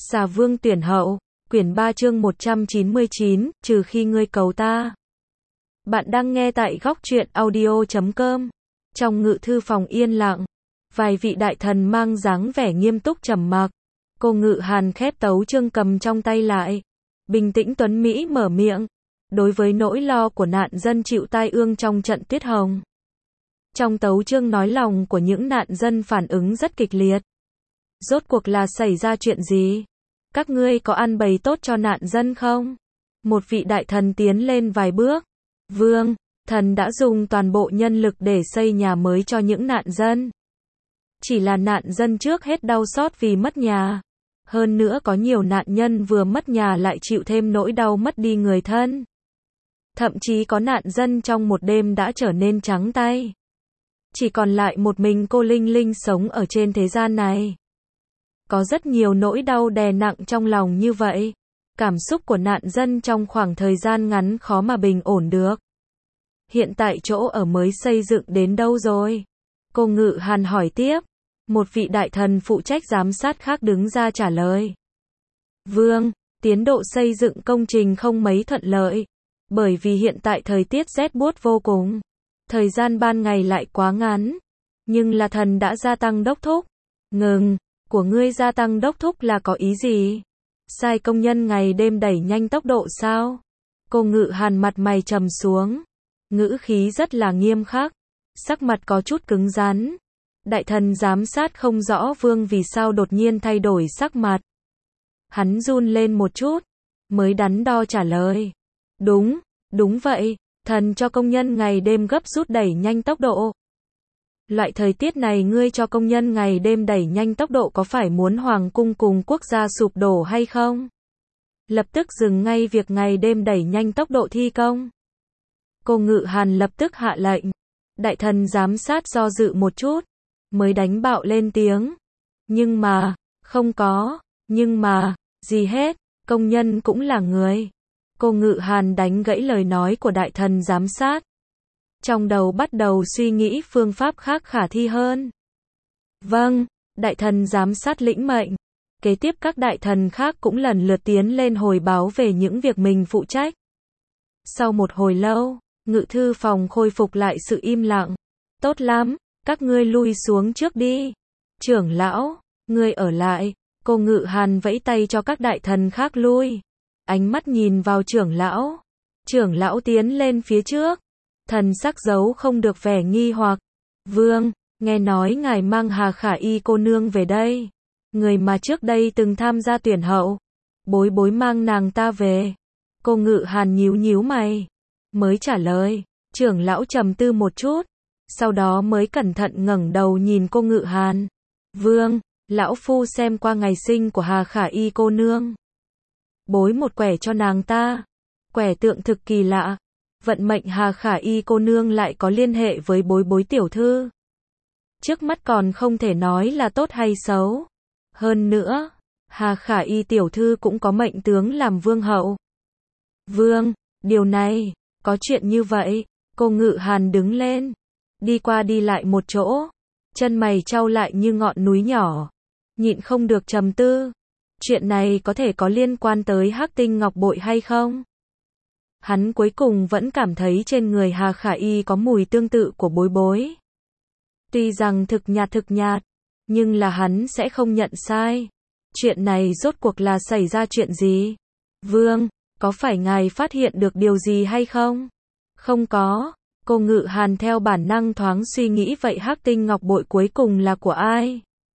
Xà Vương tuyển hậu, quyển 3 chương 199, trừ khi ngươi cầu ta. Bạn đang nghe tại góc truyện audio.com. Trong ngự thư phòng yên lặng, vài vị đại thần mang dáng vẻ nghiêm túc trầm mặc. Cô Ngự Hàn khép tấu chương cầm trong tay lại. Bình tĩnh tuấn Mỹ mở miệng. Đối với nỗi lo của nạn dân chịu tai ương trong trận tuyết hồng. Trong tấu chương nói lòng của những nạn dân phản ứng rất kịch liệt. Rốt cuộc là xảy ra chuyện gì? Các ngươi có ăn bày tốt cho nạn dân không? Một vị đại thần tiến lên vài bước. Vương, thần đã dùng toàn bộ nhân lực để xây nhà mới cho những nạn dân. Chỉ là nạn dân trước hết đau xót vì mất nhà. Hơn nữa có nhiều nạn nhân vừa mất nhà lại chịu thêm nỗi đau mất đi người thân. Thậm chí có nạn dân trong một đêm đã trở nên trắng tay. Chỉ còn lại một mình cô Linh Linh sống ở trên thế gian này. Có rất nhiều nỗi đau đè nặng trong lòng như vậy. Cảm xúc của nạn dân trong khoảng thời gian ngắn khó mà bình ổn được. Hiện tại chỗ ở mới xây dựng đến đâu rồi? Cô Ngự Hàn hỏi tiếp. Một vị đại thần phụ trách giám sát khác đứng ra trả lời. Vương, tiến độ xây dựng công trình không mấy thuận lợi. Bởi vì hiện tại thời tiết rét buốt vô cùng. Thời gian ban ngày lại quá ngắn. Nhưng là thần đã gia tăng đốc thúc. Ngừng, của ngươi gia tăng đốc thúc là có ý gì? Sai công nhân ngày đêm đẩy nhanh tốc độ sao? Cô Ngự Hàn mặt mày trầm xuống. Ngữ khí rất là nghiêm khắc. Sắc mặt có chút cứng rắn. Đại thần giám sát không rõ vương vì sao đột nhiên thay đổi sắc mặt. Hắn run lên một chút. Mới đắn đo trả lời. Đúng vậy. Thần cho công nhân ngày đêm gấp rút đẩy nhanh tốc độ. Loại thời tiết này ngươi cho công nhân ngày đêm đẩy nhanh tốc độ có phải muốn hoàng cung cùng quốc gia sụp đổ hay không? Lập tức dừng ngay việc ngày đêm đẩy nhanh tốc độ thi công. Cô Ngự Hàn lập tức hạ lệnh. Đại thần giám sát do dự một chút. Mới đánh bạo lên tiếng. Nhưng mà, không có, gì hết, công nhân cũng là người. Cô Ngự Hàn đánh gãy lời nói của đại thần giám sát. Trong đầu bắt đầu suy nghĩ phương pháp khác khả thi hơn. Vâng, đại thần giám sát lĩnh mệnh. Kế tiếp các đại thần khác cũng lần lượt tiến lên hồi báo về những việc mình phụ trách. Sau một hồi lâu, ngự thư phòng khôi phục lại sự im lặng. Tốt lắm, các ngươi lui xuống trước đi. Trưởng lão, ngươi ở lại. Cô Ngự Hàn vẫy tay cho các đại thần khác lui. Ánh mắt nhìn vào trưởng lão. Trưởng lão tiến lên phía trước. Thần sắc giấu không được vẻ nghi hoặc. Vương, nghe nói ngài mang Hà Khả Y cô nương về đây. Người mà trước đây từng tham gia tuyển hậu. Bối bối mang nàng ta về. Cô Ngự Hàn nhíu mày. Mới trả lời. Trưởng lão trầm tư một chút. Sau đó mới cẩn thận ngẩng đầu nhìn cô Ngự Hàn. Vương, lão phu xem qua ngày sinh của Hà Khả Y cô nương. Bối một quẻ cho nàng ta. Quẻ tượng thực kỳ lạ. Vận mệnh Hà Khả Y cô nương lại có liên hệ với bối bối tiểu thư. Trước mắt còn không thể nói là tốt hay xấu. Hơn nữa, Hà Khả Y tiểu thư cũng có mệnh tướng làm vương hậu. Vương, điều này, có chuyện như vậy. Cô Ngự Hàn đứng lên. Đi qua đi lại một chỗ. Chân mày chau lại như ngọn núi nhỏ. Nhịn không được trầm tư. Chuyện này có thể có liên quan tới Hắc Tinh Ngọc Bội hay không? Hắn cuối cùng vẫn cảm thấy trên người Hà Khả Y có mùi tương tự của bối bối. Tuy rằng thực nhạt, nhưng là hắn sẽ không nhận sai. Chuyện này rốt cuộc là xảy ra chuyện gì? Vương, có phải ngài phát hiện được điều gì hay không? Không có. Cô Ngự Hàn theo bản năng thoáng suy nghĩ vậy Hắc Tinh Ngọc Bội cuối cùng là của ai?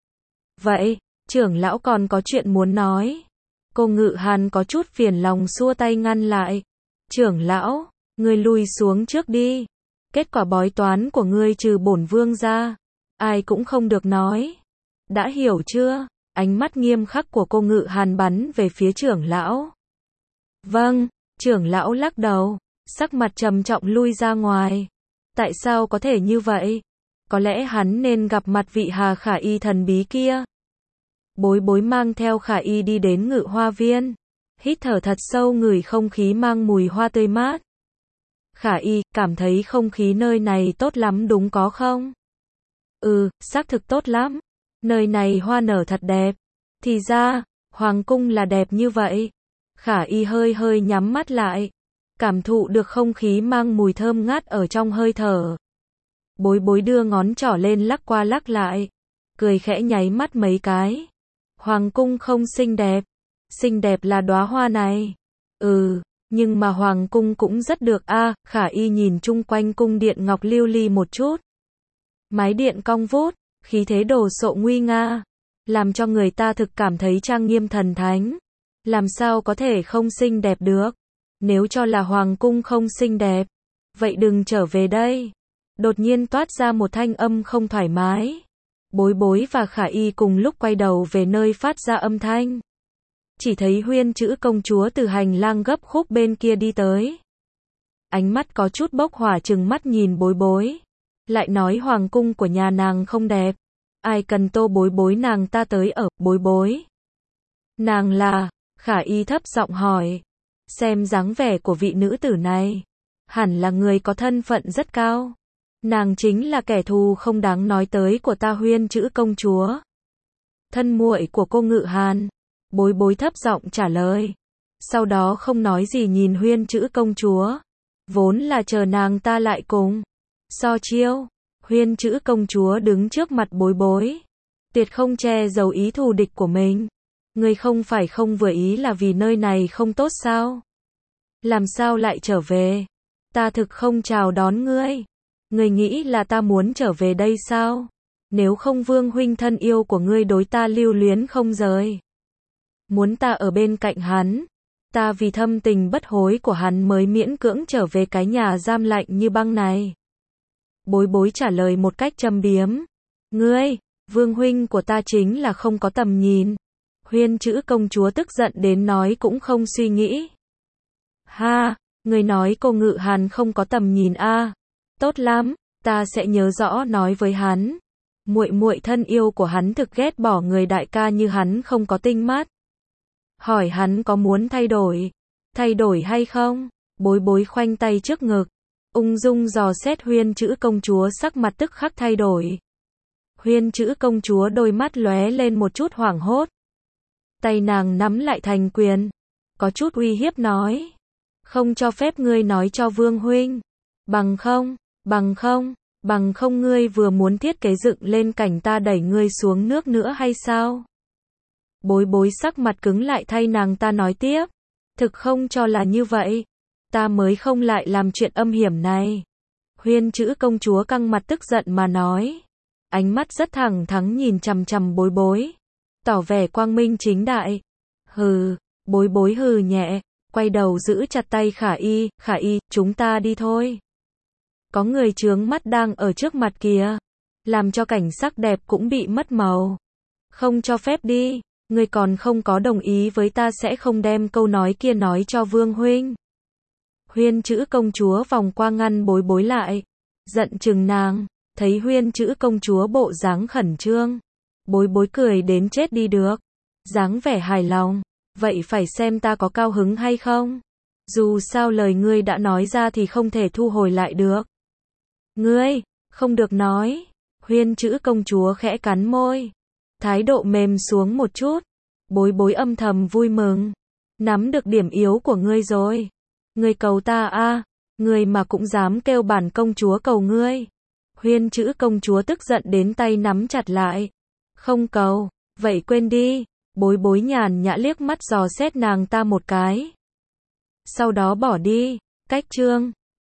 Vậy, trưởng lão còn có chuyện muốn nói. Cô Ngự Hàn có chút phiền lòng xua tay ngăn lại. Trưởng lão, ngươi lui xuống trước đi. Kết quả bói toán của ngươi trừ bổn vương ra, ai cũng không được nói. Đã hiểu chưa? Ánh mắt nghiêm khắc của cô Ngự Hàn bắn về phía trưởng lão. Vâng, trưởng lão lắc đầu, sắc mặt trầm trọng lui ra ngoài. Tại sao có thể như vậy? Có lẽ hắn nên gặp mặt vị Hà Khả Y thần bí kia. Bối bối mang theo Khả Y đi đến Ngự Hoa Viên. Hít thở thật sâu ngửi không khí mang mùi hoa tươi mát. Khả Y, cảm thấy không khí nơi này tốt lắm đúng có không? Xác thực tốt lắm. Nơi này hoa nở thật đẹp. Thì ra, Hoàng cung là đẹp như vậy. Khả Y hơi hơi nhắm mắt lại, cảm thụ được không khí mang mùi thơm ngát ở trong hơi thở. Bối bối đưa ngón trỏ lên lắc qua lắc lại, cười khẽ nháy mắt mấy cái. Hoàng cung không xinh đẹp là đóa hoa này. Nhưng mà hoàng cung cũng rất được a. Khả Y nhìn chung quanh cung điện ngọc lưu ly một chút. Mái điện cong vút, khí thế đồ sộ nguy nga, làm cho người ta thực cảm thấy trang nghiêm thần thánh. Làm sao có thể không xinh đẹp được? Nếu cho là hoàng cung không xinh đẹp, vậy đừng trở về đây. Đột nhiên toát ra một thanh âm không thoải mái. Bối bối và Khả Y cùng lúc quay đầu về nơi phát ra âm thanh. Chỉ thấy Huyên chữ công chúa từ hành lang gấp khúc bên kia đi tới. Ánh mắt có chút bốc hỏa trừng mắt nhìn bối bối. Lại nói hoàng cung của nhà nàng không đẹp. Ai cần tô bối bối nàng ta tới ở, bối bối. Nàng là, Khả Y thấp giọng hỏi. Xem dáng vẻ của vị nữ tử này, hẳn là người có thân phận rất cao. Nàng chính là kẻ thù không đáng nói tới của ta Huyên chữ công chúa. Thân muội của cô Ngự Hàn. Bối bối thấp giọng trả lời. Sau đó không nói gì nhìn Huyên chữ công chúa. Vốn là chờ nàng ta lại cùng so chiêu. Huyên chữ công chúa đứng trước mặt bối bối, tuyệt không che giấu ý thù địch của mình. Ngươi không phải không vừa ý là vì nơi này không tốt sao? Làm sao lại trở về? Ta thực không chào đón ngươi. Ngươi nghĩ là ta muốn trở về đây sao? Nếu không Vương huynh thân yêu của ngươi đối ta lưu luyến không rời, muốn ta ở bên cạnh hắn, ta vì thâm tình bất hối của hắn mới miễn cưỡng trở về cái nhà giam lạnh như băng này. Bối bối trả lời một cách châm biếm. Ngươi, Vương huynh của ta chính là không có tầm nhìn. Huyên chữ công chúa tức giận đến nói cũng không suy nghĩ. Ha, người nói cô Ngự Hàn không có tầm nhìn a. Tốt lắm, ta sẽ nhớ rõ nói với hắn. Muội muội thân yêu của hắn thực ghét bỏ người đại ca như hắn không có tinh mắt. Hỏi hắn có muốn thay đổi hay không? Bối bối khoanh tay trước ngực, ung dung dò xét Huyên chữ công chúa, sắc mặt tức khắc thay đổi. Huyên chữ công chúa đôi mắt lóe lên một chút hoảng hốt. Tay nàng nắm lại thành quyền, có chút uy hiếp nói. Không cho phép ngươi nói cho Vương huynh. Bằng không ngươi vừa muốn thiết kế dựng lên cảnh ta đẩy ngươi xuống nước nữa hay sao? Bối bối sắc mặt cứng lại thay nàng ta nói tiếp. Thực không cho là như vậy. Ta mới không lại làm chuyện âm hiểm này. Huyên chữ công chúa căng mặt tức giận mà nói. Ánh mắt rất thẳng thắn nhìn chằm chằm bối bối, tỏ vẻ quang minh chính đại. Hừ, bối bối hừ nhẹ, quay đầu giữ chặt tay Khả Y. Khả Y, chúng ta đi thôi. Có người chướng mắt đang ở trước mặt kìa, làm cho cảnh sắc đẹp cũng bị mất màu. Không cho phép đi, ngươi còn không có đồng ý với ta sẽ không đem câu nói kia nói cho Vương huynh. Huyên chữ công chúa vòng qua ngăn bối bối lại, giận chừng nàng. Thấy Huyên chữ công chúa bộ dáng khẩn trương, bối bối cười đến chết đi được, dáng vẻ hài lòng. Vậy phải xem ta có cao hứng hay không. Dù sao lời ngươi đã nói ra thì không thể thu hồi lại được. Ngươi, không được nói. Huyên chữ công chúa khẽ cắn môi, thái độ mềm xuống một chút. Bối bối âm thầm vui mừng. Nắm được điểm yếu của ngươi rồi. Ngươi cầu ta a, ngươi mà cũng dám kêu bản công chúa cầu ngươi. Huyên chữ công chúa tức giận đến tay nắm chặt lại. Không cầu, vậy quên đi. Bối bối nhàn nhã liếc mắt dò xét nàng ta một cái, sau đó bỏ đi. Cách chương